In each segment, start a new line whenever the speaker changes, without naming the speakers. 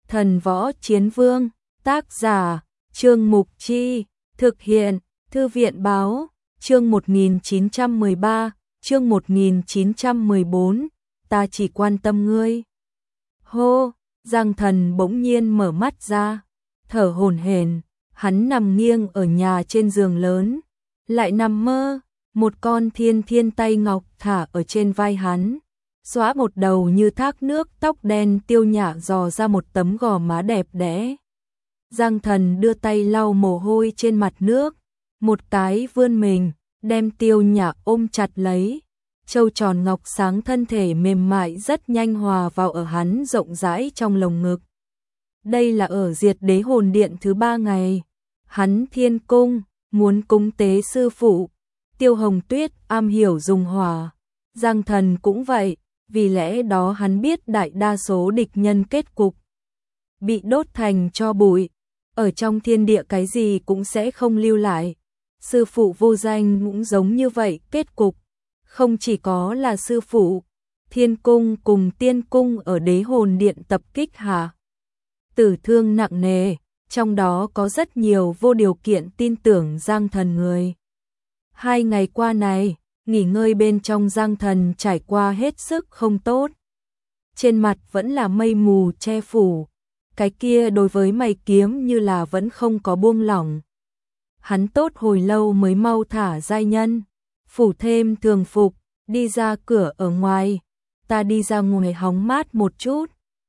Thần Võ Chiến Vương, tác giả, Trương Mục Chi, thực hiện, Thư viện Báo, chương 1913, chương 1914, ta chỉ quan tâm ngươi. Hô, Giang Thần bỗng nhiên mở mắt ra, thở hổn hển, hắn nằm nghiêng ở nhà trên giường lớn, lại nằm mơ, một con thiên tay ngọc thả ở trên vai hắn. Xóa một đầu như thác nước tóc đen Tiêu Nhã dò ra một tấm gò má đẹp đẽ. Giang Thần đưa tay lau mồ hôi trên mặt nước, một cái vươn mình, đem Tiêu Nhã ôm chặt lấy. Châu tròn ngọc sáng thân thể mềm mại rất nhanh hòa vào ở hắn rộng rãi trong lồng ngực. Đây là ở Diệt Đế Hồn Điện thứ 3 ngày. Hắn thiên cung, muốn cúng tế sư phụ. Tiêu Hồng Tuyết am hiểu dùng hỏa. Giang Thần cũng vậy. Vì lẽ đó hắn biết đại đa số địch nhân kết cục bị đốt thành tro bụi, ở trong thiên địa cái gì cũng sẽ không lưu lại. Sư phụ vô danh cũng giống như vậy, kết cục không chỉ có là sư phụ, thiên cung cùng tiên cung ở Đế Hồn Điện tập kích hạ tử thương nặng nề, trong đó có rất nhiều vô điều kiện tin tưởng Giang Thần người. 2 ngày qua này, nghỉ ngơi bên trong Giang Thần trải qua hết sức không tốt. Trên mặt vẫn là mây mù che phủ, cái kia đối với mày kiếm như là vẫn không có buông lỏng. Hắn tốt hồi lâu mới mau thả giai nhân, phủ thêm thường phục, đi ra cửa ở ngoài. Ta đi ra ngoài hóng mát một chút.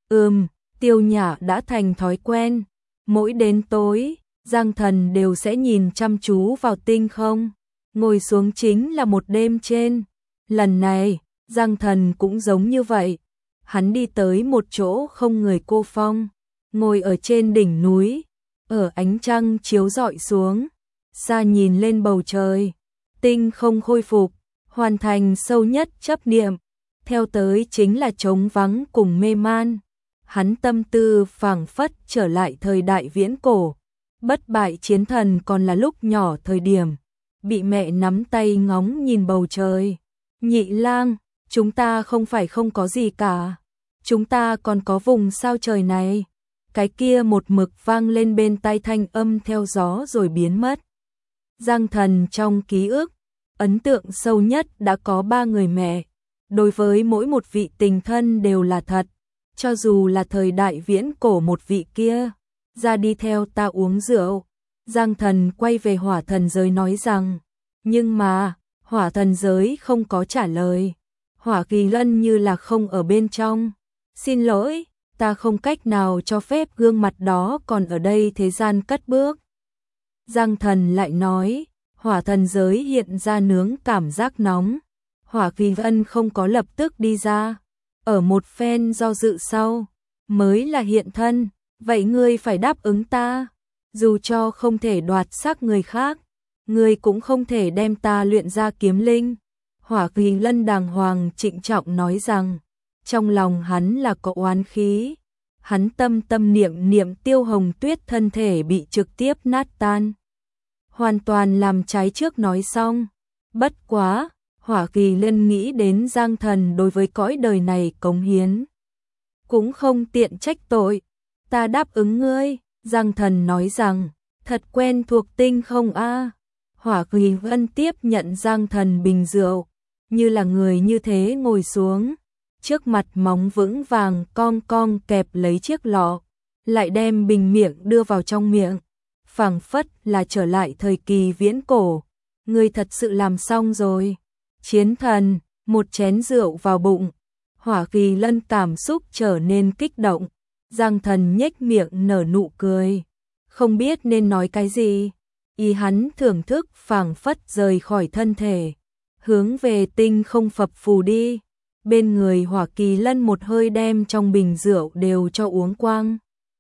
Tiêu Nhã đã thành thói quen. Mỗi đến tối, Giang Thần đều sẽ nhìn chăm chú vào tinh không. Ngồi xuống chính là một đêm trên. Lần này, Giang Thần cũng giống như vậy. Hắn đi tới một chỗ không người cô phong, ngồi ở trên đỉnh núi, ở ánh trăng chiếu rọi xuống, xa nhìn lên bầu trời, tinh không khôi phục, hoàn thành sâu nhất chấp niệm, theo tới chính là trống vắng cùng mê man. Hắn tâm tư phảng phất trở lại thời đại viễn cổ, bất bại chiến thần còn là lúc nhỏ thời điểm, bị mẹ nắm tay ngóng nhìn bầu trời. Nhị lang, chúng ta không phải không có gì cả, chúng ta còn có vùng sao trời này. Cái kia một mực vang lên bên tai thanh âm theo gió rồi biến mất. Giang Thần trong ký ức, ấn tượng sâu nhất đã có 3 người mẹ. Đối với mỗi một vị tình thân đều là thật, cho dù là thời đại viễn cổ một vị kia, ra đi theo ta uống rượu. Giang Thần quay về hỏa thần giới nói rằng, nhưng mà, hỏa thần giới không có trả lời. Hỏa Kỳ Lân như là không ở bên trong. Xin lỗi, ta không cách nào cho phép gương mặt đó còn ở đây thế gian cất bước. Giang Thần lại nói, hỏa thần giới hiện ra nướng cảm giác nóng. Hỏa Kỳ Lân không có lập tức đi ra. Ở một phen do dự sau, mới là hiện thân. Vậy ngươi phải đáp ứng ta. Dù cho không thể đoạt xác người khác, ngươi cũng không thể đem ta luyện ra kiếm linh. Hỏa Kỳ Lân đàng hoàng trịnh trọng nói rằng, trong lòng hắn là có oán khí. Hắn tâm niệm Tiêu Hồng Tuyết thân thể bị trực tiếp nát tan. Hoàn toàn làm trái trước nói xong. Bất quá, Hỏa Kỳ Lân nghĩ đến Giang Thần đối với cõi đời này cống hiến, cũng không tiện trách tội. Ta đáp ứng ngươi. Giang Thần nói rằng, thật quen thuộc tinh không a. Hỏa Kỳ Lân tiếp nhận Giang Thần bình rượu, như là người như thế ngồi xuống, trước mặt móng vững vàng cong kẹp lấy chiếc lọ, lại đem bình miệng đưa vào trong miệng, phảng phất là trở lại thời kỳ viễn cổ. Ngươi thật sự làm xong rồi. Chiến thần, một chén rượu vào bụng. Hỏa Kỳ Lân cảm xúc trở nên kích động. Giang Thần nhếch miệng nở nụ cười, không biết nên nói cái gì. Ý hắn thưởng thức phảng phất rời khỏi thân thể, hướng về tinh không phập phù đi. Bên người Hỏa Kỳ Lân một hơi đem trong bình rượu đều cho uống quang.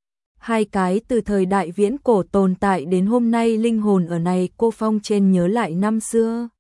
2 cái từ thời đại viễn cổ tồn tại đến hôm nay linh hồn ở này cô phong trên nhớ lại năm xưa.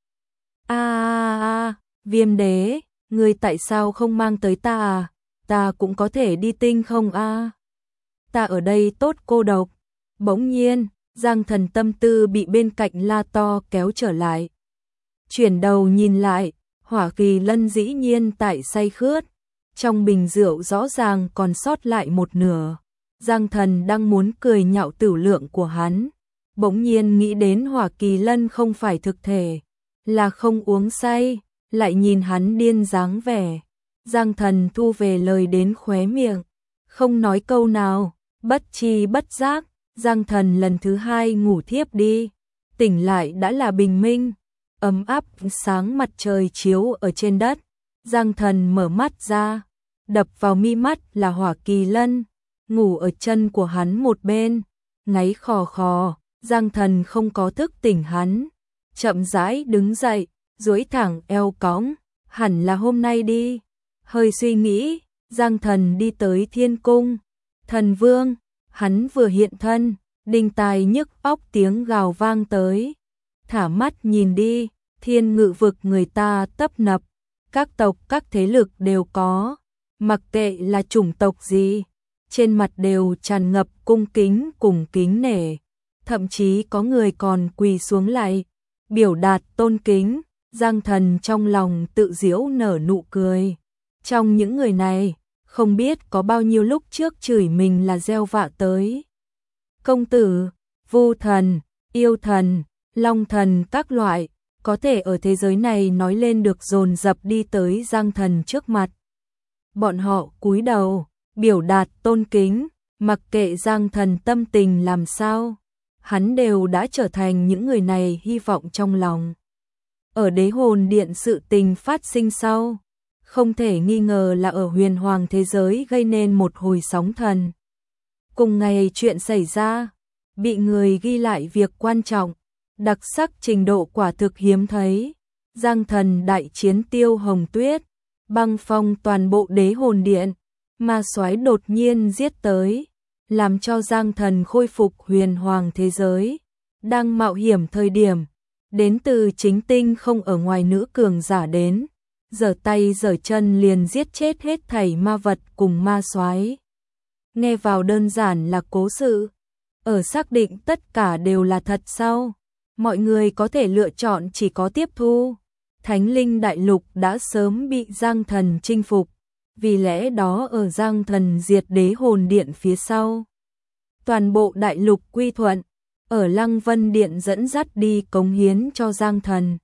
Viêm đế, ngươi tại sao không mang tới ta à? Ta cũng có thể đi tinh không a. Ta ở đây tốt cô độc. Bỗng nhiên, Giang Thần tâm tư bị bên cạnh la to kéo trở lại. Chuyển đầu nhìn lại, Hỏa Kỳ Lân dĩ nhiên tại say khướt. Trong bình rượu rõ ràng còn sót lại một nửa. Giang Thần đang muốn cười nhạo tửu lượng của hắn, bỗng nhiên nghĩ đến Hỏa Kỳ Lân không phải thực thể, là không uống say, lại nhìn hắn điên dáng vẻ. Giang Thần thu về lời đến khóe miệng, không nói câu nào, bất tri bất giác, Giang Thần lần thứ hai ngủ thiếp đi, tỉnh lại đã là bình minh, ấm áp sáng mặt trời chiếu ở trên đất. Giang Thần mở mắt ra, đập vào mi mắt là Hỏa Kỳ Lân, ngủ ở chân của hắn một bên, ngáy khò khò. Giang Thần không có thức tỉnh hắn, chậm rãi đứng dậy, duỗi thẳng eo cõng, hẳn là hôm nay đi. Hơi suy nghĩ, Giang Thần đi tới Thiên Cung. Thần Vương, hắn vừa hiện thân, đinh tai nhức óc tiếng gào vang tới. Thả mắt nhìn đi, Thiên Ngự vực người ta tấp nập, các tộc các thế lực đều có, mặc kệ là chủng tộc gì, trên mặt đều tràn ngập cung kính cùng kính nể. Thậm chí có người còn quỳ xuống lại, biểu đạt tôn kính. Giang Thần trong lòng tự giễu nở nụ cười. Trong những người này, không biết có bao nhiêu lúc trước chửi mình là gieo vạ tới. Công tử, Vu thần, yêu thần, long thần các loại, có thể ở thế giới này nói lên được dồn dập đi tới Giang Thần trước mặt. Bọn họ cúi đầu, biểu đạt tôn kính, mặc kệ Giang Thần tâm tình làm sao, hắn đều đã trở thành những người này hy vọng trong lòng. Ở Đế Hồn Điện sự tình phát sinh sau, không thể nghi ngờ là ở huyền hoàng thế giới gây nên một hồi sóng thần. Cùng ngày chuyện xảy ra, bị người ghi lại việc quan trọng, đặc sắc trình độ quả thực hiếm thấy. Giang Thần đại chiến Tiêu Hồng Tuyết, băng phong toàn bộ Đế Hồn Điện, ma soái đột nhiên giết tới, làm cho Giang Thần khôi phục huyền hoàng thế giới. Đang mạo hiểm thời điểm, đến từ chính tinh không ở ngoài nữ cường giả đến, giở tay giở chân liền giết chết hết thảy ma vật cùng ma soái. Nghe vào đơn giản là cố sự, ở xác định tất cả đều là thật sau, mọi người có thể lựa chọn chỉ có tiếp thu. Thánh Linh Đại Lục đã sớm bị Giang Thần chinh phục, vì lẽ đó ở Giang Thần diệt Đế Hồn Điện phía sau, toàn bộ đại lục quy thuận, ở Lăng Vân Điện dẫn dắt đi cống hiến cho Giang Thần.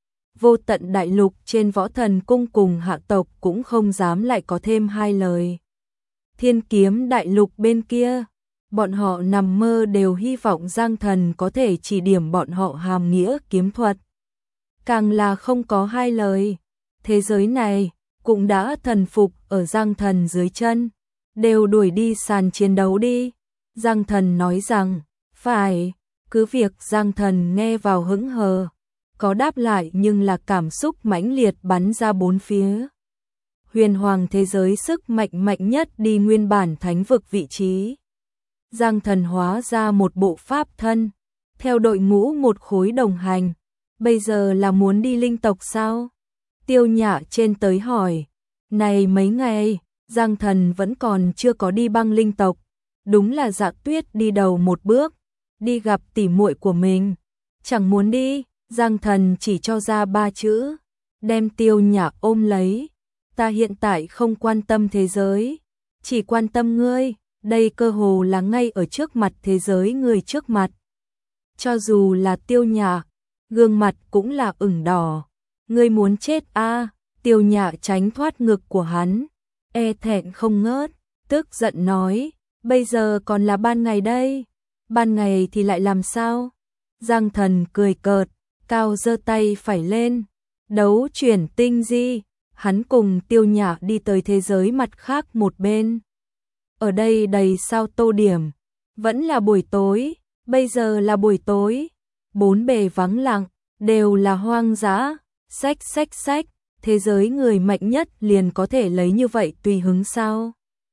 Vô Tận Đại Lục trên Võ Thần Cung cùng hạ tộc cũng không dám lại có thêm hai lời. Thiên Kiếm Đại Lục bên kia, bọn họ nằm mơ đều hy vọng Giang Thần có thể chỉ điểm bọn họ hàm nghĩa kiếm thuật. Càng là không có hai lời, thế giới này cũng đã thần phục ở Giang Thần dưới chân, đều đuổi đi sàn chiến đấu đi. Giang Thần nói rằng, phải, cứ việc Giang Thần nghe vào hững hờ, có đáp lại nhưng là cảm xúc mãnh liệt bắn ra bốn phía. Huyền hoàng thế giới sức mạnh mạnh nhất đi nguyên bản thánh vực vị trí. Giang Thần hóa ra một bộ pháp thân, theo đội ngũ một khối đồng hành, bây giờ là muốn đi linh tộc sao? Tiêu Nhã trên tới hỏi, này mấy ngày, Giang Thần vẫn còn chưa có đi băng linh tộc, đúng là Dạ Tuyết đi đầu một bước, đi gặp tỉ muội của mình, chẳng muốn đi. Giang Thần chỉ cho ra 3 chữ, đem Tiêu Nhã ôm lấy, ta hiện tại không quan tâm thế giới, chỉ quan tâm ngươi, đây cơ hồ là ngay ở trước mặt thế giới người trước mặt. Cho dù là Tiêu Nhã, gương mặt cũng là ửng đỏ, ngươi muốn chết a? Tiêu Nhã tránh thoát ngực của hắn, e thẹn không ngớt, tức giận nói, bây giờ còn là ban ngày đây, ban ngày thì lại làm sao? Giang Thần cười cợt, cao giơ tay phải lên, đấu chuyển tinh di, hắn cùng Tiêu Nhã đi tới thế giới mặt khác một bên. Ở đây đầy sao tô điểm, vẫn là buổi tối, bây giờ là buổi tối, bốn bề vắng lặng, đều là hoang dã, xách xách xách, thế giới người mạnh nhất liền có thể lấy như vậy tùy hứng sao?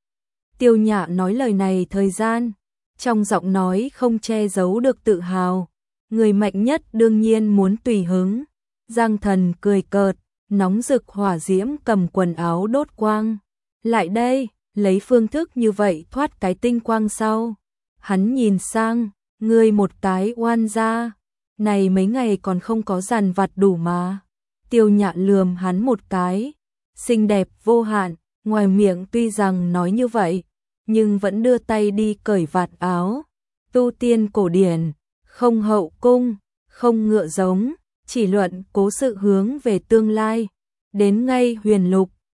Tiêu Nhã nói lời này thời gian, trong giọng nói không che giấu được tự hào, người mạnh nhất đương nhiên muốn tùy hứng. Giang Thần cười cợt, nóng rực hỏa diễm cầm quần áo đốt quang, lại đây, lấy phương thức như vậy thoát cái tinh quang sau. Hắn nhìn sang, ngươi một cái oan gia, này mấy ngày còn không có dàn vặt đủ mà. Tiêu Nhã lườm hắn một cái, xinh đẹp vô hạn, ngoài miệng tuy rằng nói như vậy, nhưng vẫn đưa tay đi cởi vạt áo. Tu tiên cổ điển, không hậu cung, không ngựa giống, chỉ luận cố sự hướng về tương lai. Đến ngay huyền lục,